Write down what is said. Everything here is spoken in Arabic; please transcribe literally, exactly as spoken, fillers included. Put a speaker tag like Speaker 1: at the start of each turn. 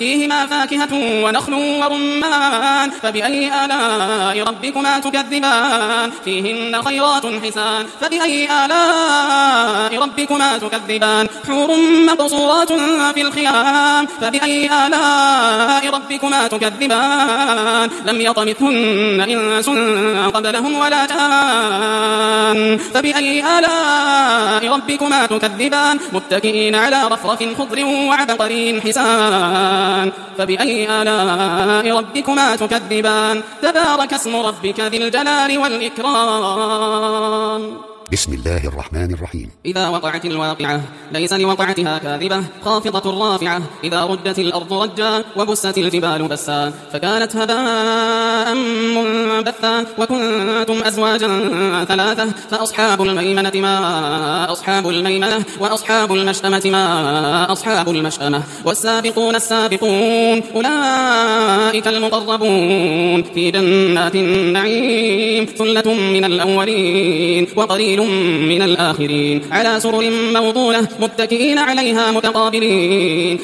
Speaker 1: فيهما فاكهة ونخل ورمان فبأي آلاء ربكما تكذبان فيهن خيرات حسان فبأي آلاء ربكما تكذبان حور مقصورات في الخيام فبأي آلاء ربكما تكذبان لم يطمثهن إنس قبلهم ولا جان فبأي آلاء ربكما تكذبان متكئين على رفرف خضر وعبقري حسان فبأي آلاء ربكما تكذبان تبارك اسم ربك ذي الجلال والإكرام.
Speaker 2: بسم الله الرحمن الرحيم.
Speaker 1: إذا وقعت الواقعة ليس لوقعتها كاذبة خافضة رافعة إذا ردت الأرض رجا وبست الجبال بسا فكانت هباء منبثا وكنتم أزواجا ثلاثة فأصحاب الميمنة ما أصحاب الميمنة وأصحاب المشأمة ما أصحاب المشأمة والسابقون السابقون أولئك المقربون في جنات النعيم ثلة من الأولين وقليل من الآخرين على سرر موضونة متكئين عليها متقابلين